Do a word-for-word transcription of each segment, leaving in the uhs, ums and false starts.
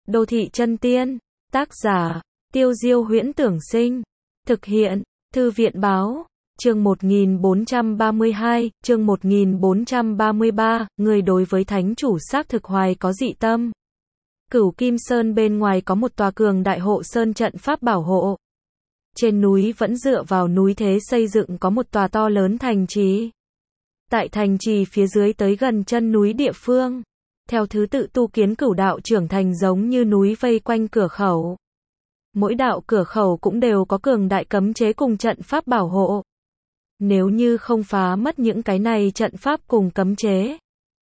Đô thị chân tiên. Tác giả, Tiêu Diêu Huyễn Tưởng Sinh. Thực hiện, Thư viện Báo. Chương một nghìn bốn trăm ba mươi hai, chương một nghìn bốn trăm ba mươi ba, người đối với thánh chủ xác thực hoài có dị tâm. Cửu Kim Sơn bên ngoài có một tòa cường đại hộ sơn trận pháp bảo hộ. Trên núi vẫn dựa vào núi thế xây dựng có một tòa to lớn thành trì. Tại thành trì phía dưới tới gần chân núi địa phương, theo thứ tự tu kiến cửu đạo trưởng thành giống như núi vây quanh cửa khẩu. Mỗi đạo cửa khẩu cũng đều có cường đại cấm chế cùng trận pháp bảo hộ. Nếu như không phá mất những cái này trận pháp cùng cấm chế,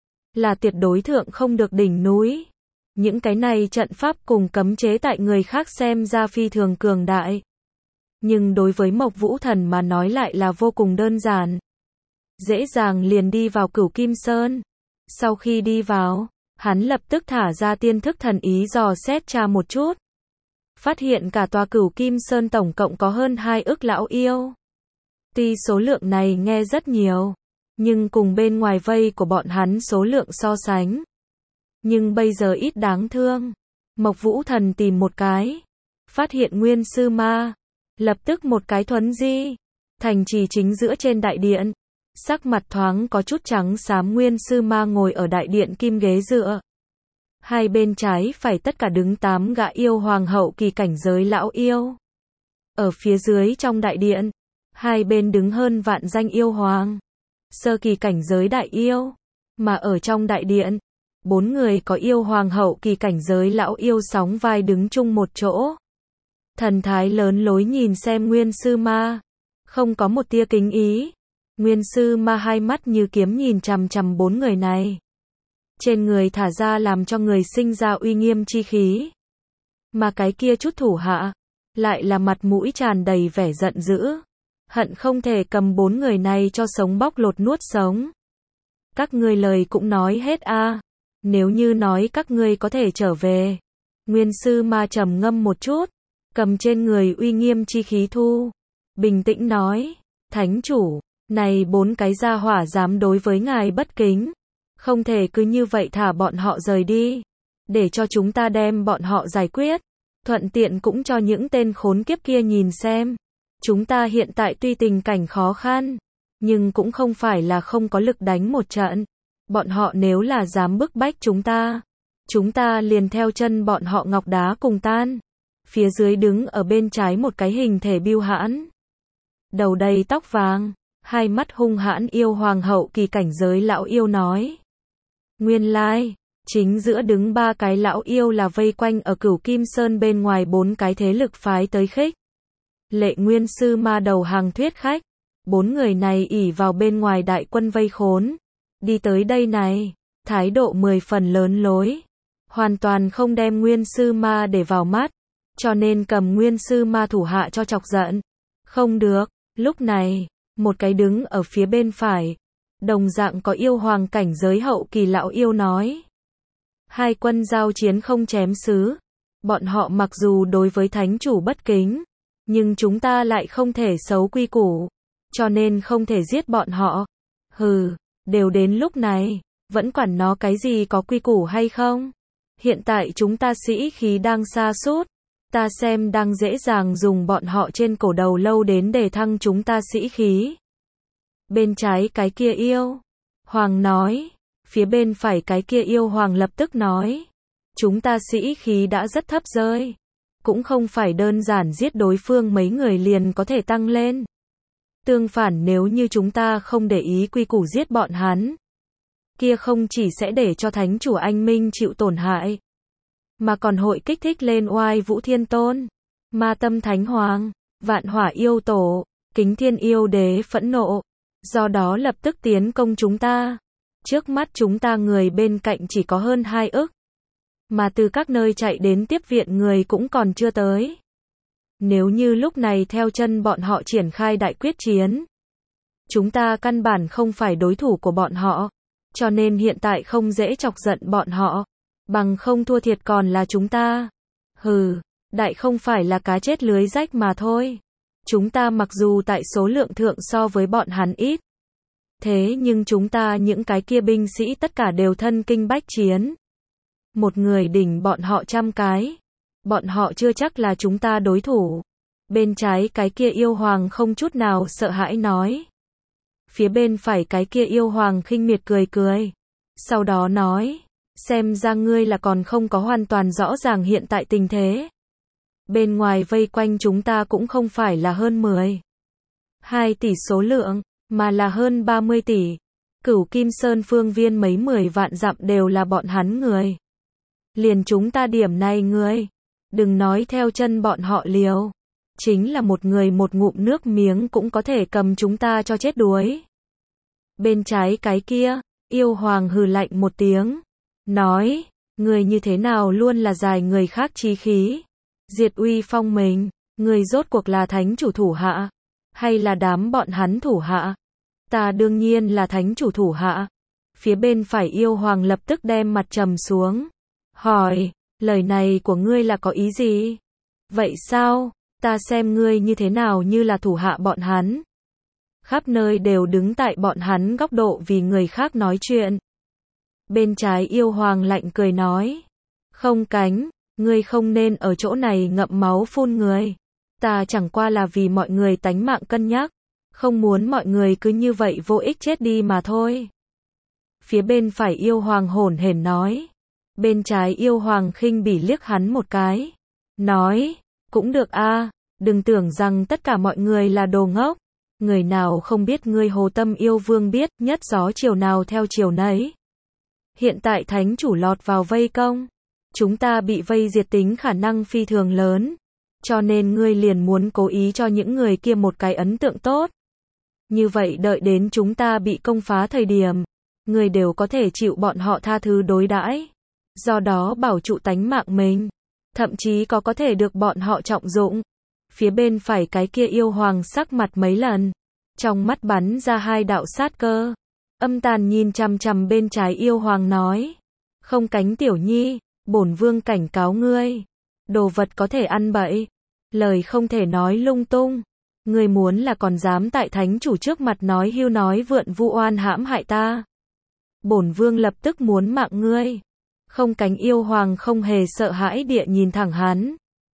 là tuyệt đối thượng không được đỉnh núi. Những cái này trận pháp cùng cấm chế tại người khác xem ra phi thường cường đại. Nhưng đối với Mộc Vũ Thần mà nói lại là vô cùng đơn giản. Dễ dàng liền đi vào Cửu Kim Sơn. Sau khi đi vào, hắn lập tức thả ra tiên thức thần ý dò xét tra một chút. Phát hiện cả tòa Cửu Kim Sơn tổng cộng có hơn hai ức lão yêu. Tuy số lượng này nghe rất nhiều, nhưng cùng bên ngoài vây của bọn hắn số lượng so sánh. Nhưng bây giờ ít đáng thương. Mộc Vũ Thần tìm một cái, phát hiện Nguyên Sư Ma. Lập tức một cái thuấn di. Thành trì chính giữa trên đại điện. Sắc mặt thoáng có chút trắng xám Nguyên Sư Ma ngồi ở đại điện kim ghế dựa. Hai bên trái phải tất cả đứng tám gã yêu hoàng hậu kỳ cảnh giới lão yêu. Ở phía dưới trong đại điện, hai bên đứng hơn vạn danh yêu hoàng, sơ kỳ cảnh giới đại yêu. Mà ở trong đại điện, bốn người có yêu hoàng hậu kỳ cảnh giới lão yêu sóng vai đứng chung một chỗ. Thần thái lớn lối nhìn xem Nguyên Sư Ma, không có một tia kính ý. Nguyên Sư Ma hai mắt như kiếm nhìn chằm chằm bốn người này. Trên người thả ra làm cho người sinh ra uy nghiêm chi khí. Mà cái kia chút thủ hạ, lại là mặt mũi tràn đầy vẻ giận dữ. Hận không thể cầm bốn người này cho sống bóc lột nuốt sống. Các ngươi lời cũng nói hết a à. Nếu như nói các ngươi có thể trở về. Nguyên Sư Ma trầm ngâm một chút, cầm trên người uy nghiêm chi khí thu. Bình tĩnh nói, thánh chủ, này bốn cái gia hỏa dám đối với ngài bất kính. Không thể cứ như vậy thả bọn họ rời đi. Để cho chúng ta đem bọn họ giải quyết. Thuận tiện cũng cho những tên khốn kiếp kia nhìn xem. Chúng ta hiện tại tuy tình cảnh khó khăn, nhưng cũng không phải là không có lực đánh một trận. Bọn họ nếu là dám bức bách chúng ta, chúng ta liền theo chân bọn họ ngọc đá cùng tan. Phía dưới đứng ở bên trái một cái hình thể biêu hãn, đầu đầy tóc vàng, hai mắt hung hãn yêu hoàng hậu kỳ cảnh giới lão yêu nói. Nguyên lai, chính giữa đứng ba cái lão yêu là vây quanh ở Cửu Kim Sơn bên ngoài bốn cái thế lực phái tới khích. Lệ Nguyên Sư Ma đầu hàng thuyết khách. Bốn người này ỷ vào bên ngoài đại quân vây khốn. Đi tới đây này, thái độ mười phần lớn lối. Hoàn toàn không đem Nguyên Sư Ma để vào mắt. Cho nên cầm Nguyên Sư Ma thủ hạ cho chọc giận. Không được, lúc này, một cái đứng ở phía bên phải. Đồng dạng có yêu hoàng cảnh giới hậu kỳ lão yêu nói. Hai quân giao chiến không chém xứ. Bọn họ mặc dù đối với thánh chủ bất kính, nhưng chúng ta lại không thể xấu quy củ. Cho nên không thể giết bọn họ. Hừ, đều đến lúc này, vẫn quản nó cái gì có quy củ hay không. Hiện tại chúng ta sĩ khí đang sa sút. Ta xem đang dễ dàng dùng bọn họ trên cổ đầu lâu đến để thăng chúng ta sĩ khí. Bên trái cái kia yêu hoàng nói, phía bên phải cái kia yêu hoàng lập tức nói. Chúng ta sĩ khí đã rất thấp rơi. Cũng không phải đơn giản giết đối phương mấy người liền có thể tăng lên. Tương phản nếu như chúng ta không để ý quy củ giết bọn hắn, kia không chỉ sẽ để cho thánh chủ anh minh chịu tổn hại, mà còn hội kích thích lên oai vũ thiên tôn, ma tâm thánh hoàng, vạn hỏa yêu tổ, kính thiên yêu đế phẫn nộ. Do đó lập tức tiến công chúng ta. Trước mắt chúng ta người bên cạnh chỉ có hơn hai ức. Mà từ các nơi chạy đến tiếp viện người cũng còn chưa tới. Nếu như lúc này theo chân bọn họ triển khai đại quyết chiến, chúng ta căn bản không phải đối thủ của bọn họ. Cho nên hiện tại không dễ chọc giận bọn họ. Bằng không thua thiệt còn là chúng ta. Hừ, đại không phải là cá chết lưới rách mà thôi. Chúng ta mặc dù tại số lượng thượng so với bọn hắn ít. Thế nhưng chúng ta những cái kia binh sĩ tất cả đều thân kinh bách chiến. một người đỉnh bọn họ trăm cái. Bọn họ chưa chắc là chúng ta đối thủ. Bên trái cái kia yêu hoàng không chút nào sợ hãi nói. Phía bên phải cái kia yêu hoàng khinh miệt cười cười. Sau đó nói, xem ra ngươi là còn không có hoàn toàn rõ ràng hiện tại tình thế. Bên ngoài vây quanh chúng ta cũng không phải là hơn mười, hai tỷ số lượng, mà là hơn ba mươi tỷ. Cửu Kim Sơn phương viên mấy mười vạn dặm đều là bọn hắn người. Liền chúng ta điểm này ngươi, đừng nói theo chân bọn họ liều. Chính là một người một ngụm nước miếng cũng có thể cầm chúng ta cho chết đuối. Bên trái cái kia, yêu hoàng hừ lạnh một tiếng. Nói, người như thế nào luôn là dài người khác chí khí. Diệt uy phong mình, người rốt cuộc là thánh chủ thủ hạ. Hay là đám bọn hắn thủ hạ? Ta đương nhiên là thánh chủ thủ hạ. Phía bên phải yêu hoàng lập tức đem mặt trầm xuống. Hỏi, lời này của ngươi là có ý gì? Vậy sao? Ta xem ngươi như thế nào như là thủ hạ bọn hắn. Khắp nơi đều đứng tại bọn hắn góc độ vì người khác nói chuyện. Bên trái yêu hoàng lạnh cười nói. Không cánh, ngươi không nên ở chỗ này ngậm máu phun người. Ta chẳng qua là vì mọi người tánh mạng cân nhắc. Không muốn mọi người cứ như vậy vô ích chết đi mà thôi. Phía bên phải yêu hoàng hổn hển nói. Bên trái yêu hoàng khinh bỉ liếc hắn một cái. Nói, cũng được a, đừng tưởng rằng tất cả mọi người là đồ ngốc. Người nào không biết ngươi Hồ Tâm yêu vương biết nhất gió chiều nào theo chiều nấy. Hiện tại thánh chủ lọt vào vây công. Chúng ta bị vây diệt tính khả năng phi thường lớn. Cho nên ngươi liền muốn cố ý cho những người kia một cái ấn tượng tốt. Như vậy đợi đến chúng ta bị công phá thời điểm, ngươi đều có thể chịu bọn họ tha thứ đối đãi. Do đó bảo trụ tánh mạng mình. Thậm chí có có thể được bọn họ trọng dụng. Phía bên phải cái kia yêu hoàng sắc mặt mấy lần. Trong mắt bắn ra hai đạo sát cơ. Âm tàn nhìn chằm chằm bên trái yêu hoàng nói. Không cánh tiểu nhi, bổn vương cảnh cáo ngươi. Đồ vật có thể ăn bậy. Lời không thể nói lung tung. Ngươi muốn là còn dám tại thánh chủ trước mặt nói hưu nói vượn vu oan hãm hại ta. Bổn vương lập tức muốn mạng ngươi. Không cánh yêu hoàng không hề sợ hãi địa nhìn thẳng hắn.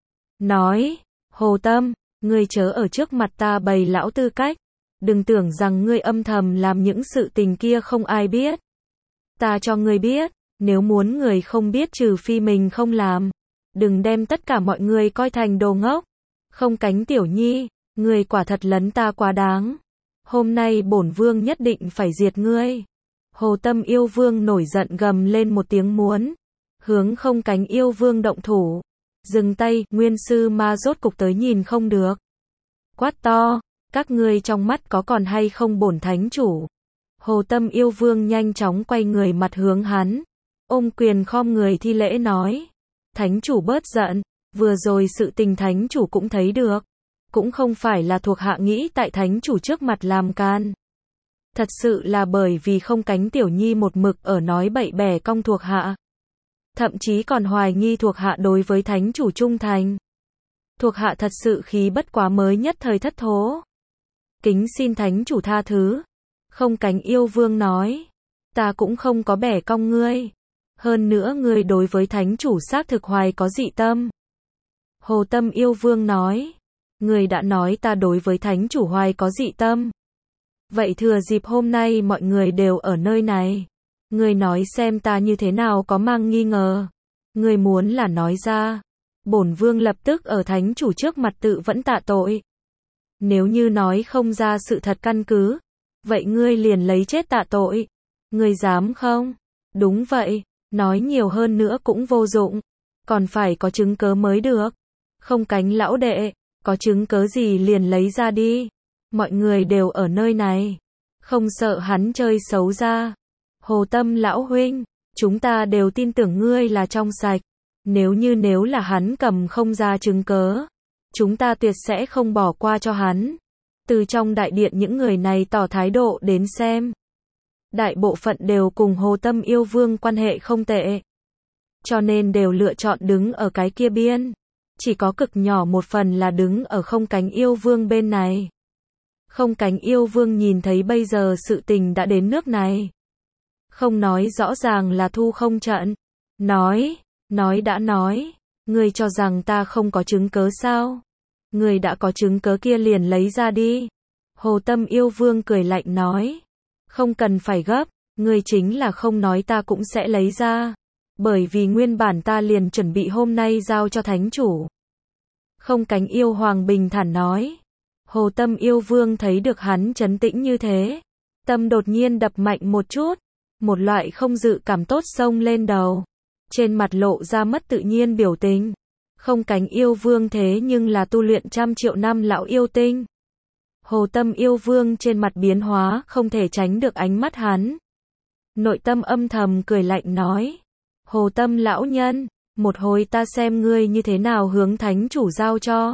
Nói, Hồ Tâm, ngươi chớ ở trước mặt ta bày lão tư cách. Đừng tưởng rằng ngươi âm thầm làm những sự tình kia không ai biết. Ta cho ngươi biết, nếu muốn người không biết trừ phi mình không làm. Đừng đem tất cả mọi người coi thành đồ ngốc. Không cánh tiểu nhi, ngươi quả thật lấn ta quá đáng. Hôm nay bổn vương nhất định phải diệt ngươi. Hồ Tâm yêu vương nổi giận gầm lên một tiếng muốn. Hướng không cánh yêu vương động thủ. Dừng tay, nguyên sư ma rốt cục tới nhìn không được. Quát to, các ngươi trong mắt có còn hay không bổn thánh chủ. Hồ Tâm yêu vương nhanh chóng quay người mặt hướng hắn. Ôm quyền khom người thi lễ nói. Thánh chủ bớt giận, vừa rồi sự tình thánh chủ cũng thấy được. Cũng không phải là thuộc hạ nghĩ tại thánh chủ trước mặt làm can. Thật sự là bởi vì không cánh tiểu nhi một mực ở nói bậy bẻ cong thuộc hạ. Thậm chí còn hoài nghi thuộc hạ đối với thánh chủ trung thành. Thuộc hạ thật sự khí bất quá mới nhất thời thất thố. Kính xin thánh chủ tha thứ. Không cánh yêu vương nói. Ta cũng không có bẻ cong ngươi. Hơn nữa ngươi đối với thánh chủ xác thực hoài có dị tâm. Hồ Tâm yêu vương nói. Ngươi đã nói ta đối với thánh chủ hoài có dị tâm. Vậy thừa dịp hôm nay mọi người đều ở nơi này. Ngươi nói xem ta như thế nào có mang nghi ngờ. Ngươi muốn là nói ra. Bổn vương lập tức ở thánh chủ trước mặt tự vẫn tạ tội. Nếu như nói không ra sự thật căn cứ. Vậy ngươi liền lấy chết tạ tội. Ngươi dám không? Đúng vậy. Nói nhiều hơn nữa cũng vô dụng. Còn phải có chứng cớ mới được. Không cánh lão đệ. Có chứng cớ gì liền lấy ra đi. Mọi người đều ở nơi này. Không sợ hắn chơi xấu ra. Hồ Tâm lão huynh. Chúng ta đều tin tưởng ngươi là trong sạch. Nếu như nếu là hắn cầm không ra chứng cớ. Chúng ta tuyệt sẽ không bỏ qua cho hắn. Từ trong đại điện những người này tỏ thái độ đến xem. Đại bộ phận đều cùng Hồ Tâm yêu vương quan hệ không tệ. Cho nên đều lựa chọn đứng ở cái kia biên. Chỉ có cực nhỏ một phần là đứng ở không cánh yêu vương bên này. Không cánh yêu vương nhìn thấy bây giờ sự tình đã đến nước này. Không nói rõ ràng là thu không trận. nói, nói đã nói, ngươi cho rằng ta không có chứng cớ sao? Ngươi đã có chứng cớ kia liền lấy ra đi. Hồ Tâm Yêu Vương cười lạnh nói, không cần phải gấp, ngươi chính là không nói ta cũng sẽ lấy ra, bởi vì nguyên bản ta liền chuẩn bị hôm nay giao cho thánh chủ. Không Cánh Yêu Hoàng bình thản nói. Hồ Tâm Yêu Vương thấy được hắn trấn tĩnh như thế, tâm đột nhiên đập mạnh một chút, một loại không dự cảm tốt xông lên đầu, trên mặt lộ ra mất tự nhiên biểu tình. Không Cánh Yêu Vương thế nhưng là tu luyện trăm triệu năm lão yêu tinh. Hồ Tâm Yêu Vương trên mặt biến hóa không thể tránh được ánh mắt hắn. Nội tâm âm thầm cười lạnh nói, Hồ Tâm lão nhân, một hồi ta xem ngươi như thế nào hướng thánh chủ giao cho.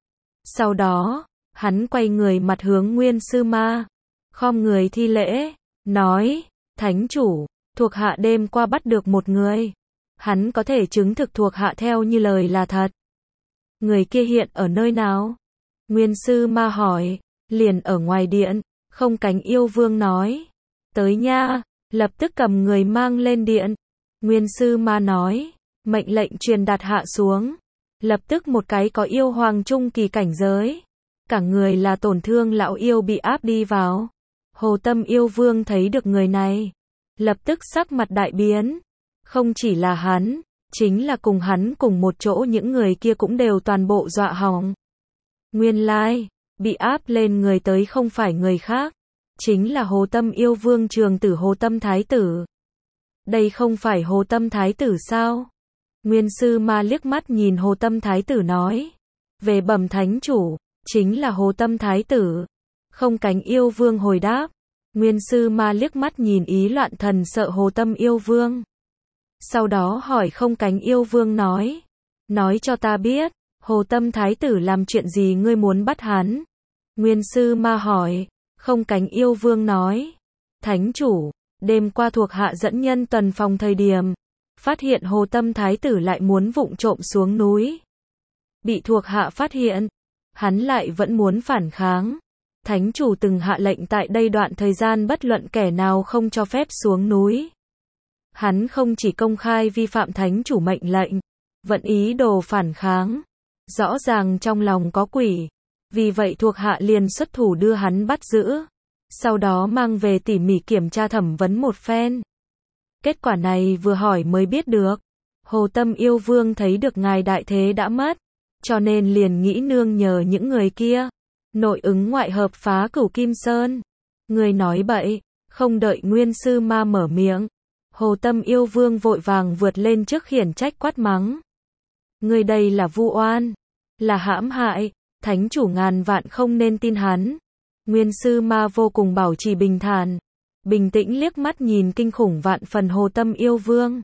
Sau đó, hắn quay người mặt hướng Nguyên Sư Ma, khom người thi lễ, nói, thánh chủ, thuộc hạ đêm qua bắt được một người. Hắn có thể chứng thực thuộc hạ theo như lời là thật. Người kia hiện ở nơi nào? Nguyên Sư Ma hỏi. Liền ở ngoài điện. Không Cánh Yêu Vương nói. Tới nha, lập tức cầm người mang lên điện. Nguyên Sư Ma nói. Mệnh lệnh truyền đạt hạ xuống. Lập tức một cái có yêu hoàng trung kỳ cảnh giới. Cả người là tổn thương lão yêu bị áp đi vào. Hồ Tâm Yêu Vương thấy được người này. Lập tức sắc mặt đại biến. Không chỉ là hắn, chính là cùng hắn cùng một chỗ những người kia cũng đều toàn bộ dọa hỏng. Nguyên lai, bị áp lên người tới không phải người khác, chính là Hồ Tâm Yêu Vương trường tử Hồ Tâm Thái Tử. Đây không phải Hồ Tâm Thái Tử sao? Nguyên Sư Ma liếc mắt nhìn Hồ Tâm Thái Tử nói. Về bẩm thánh chủ, chính là Hồ Tâm Thái Tử. Không Cánh Yêu Vương hồi đáp. Nguyên Sư Ma liếc mắt nhìn ý loạn thần sợ Hồ Tâm Yêu Vương. Sau đó hỏi Không Cánh Yêu Vương nói. Nói cho ta biết, Hồ Tâm Thái Tử làm chuyện gì ngươi muốn bắt hắn? Nguyên Sư Ma hỏi. Không Cánh Yêu Vương nói. Thánh chủ, đêm qua thuộc hạ dẫn nhân tuần phòng thời điểm, phát hiện Hồ Tâm Thái Tử lại muốn vụng trộm xuống núi. Bị thuộc hạ phát hiện, hắn lại vẫn muốn phản kháng. Thánh chủ từng hạ lệnh tại đây đoạn thời gian bất luận kẻ nào không cho phép xuống núi. Hắn không chỉ công khai vi phạm thánh chủ mệnh lệnh, vẫn ý đồ phản kháng. Rõ ràng trong lòng có quỷ. Vì vậy thuộc hạ liền xuất thủ đưa hắn bắt giữ. Sau đó mang về tỉ mỉ kiểm tra thẩm vấn một phen. Kết quả này vừa hỏi mới biết được. Hồ Tâm Yêu Vương thấy được ngài đại thế đã mất, cho nên liền nghĩ nương nhờ những người kia. Nội ứng ngoại hợp phá Cửu Kim Sơn. Người nói bậy, không đợi Nguyên Sư Ma mở miệng. Hồ Tâm Yêu Vương vội vàng vượt lên trước khiển trách quát mắng. Người đây là vu oan, là hãm hại, thánh chủ ngàn vạn không nên tin hắn. Nguyên Sư Ma vô cùng bảo trì bình thản, bình tĩnh liếc mắt nhìn kinh khủng vạn phần Hồ Tâm Yêu Vương.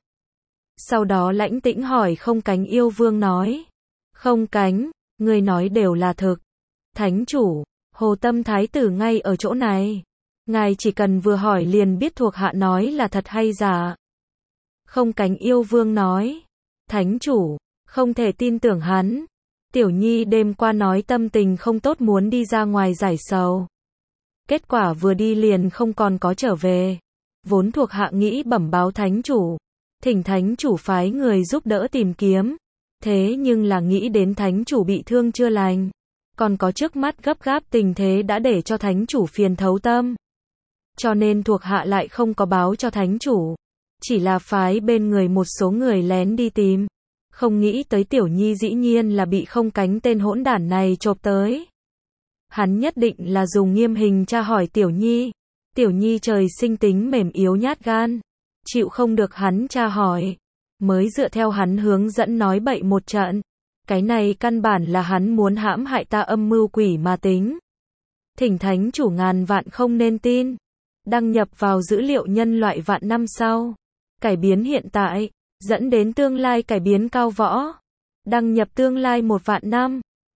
Sau đó lãnh tĩnh hỏi Không Cánh Yêu Vương nói. Không Cánh, người nói đều là thực. Thánh chủ, Hồ Tâm Thái Tử ngay ở chỗ này. Ngài chỉ cần vừa hỏi liền biết thuộc hạ nói là thật hay giả. Không Cánh Yêu Vương nói. Thánh chủ, không thể tin tưởng hắn. Tiểu Nhi đêm qua nói tâm tình không tốt muốn đi ra ngoài giải sầu. Kết quả vừa đi liền không còn có trở về. Vốn thuộc hạ nghĩ bẩm báo thánh chủ, thỉnh thánh chủ phái người giúp đỡ tìm kiếm. Thế nhưng là nghĩ đến thánh chủ bị thương chưa lành, còn có trước mắt gấp gáp tình thế đã để cho thánh chủ phiền thấu tâm. Cho nên thuộc hạ lại không có báo cho thánh chủ, chỉ là phái bên người một số người lén đi tìm. Không nghĩ tới Tiểu Nhi dĩ nhiên là bị Không Cánh tên hỗn đản này chộp tới. Hắn nhất định là dùng nghiêm hình tra hỏi Tiểu Nhi. Tiểu Nhi trời sinh tính mềm yếu nhát gan, chịu không được hắn tra hỏi, mới dựa theo hắn hướng dẫn nói bậy một trận. Cái này căn bản là hắn muốn hãm hại ta âm mưu quỷ mà tính. Thỉnh thánh chủ ngàn vạn không nên tin. Đăng nhập vào dữ liệu nhân loại vạn năm sau. Cải biến hiện tại, dẫn đến tương lai cải biến cao võ. Đăng nhập tương lai một vạn năm.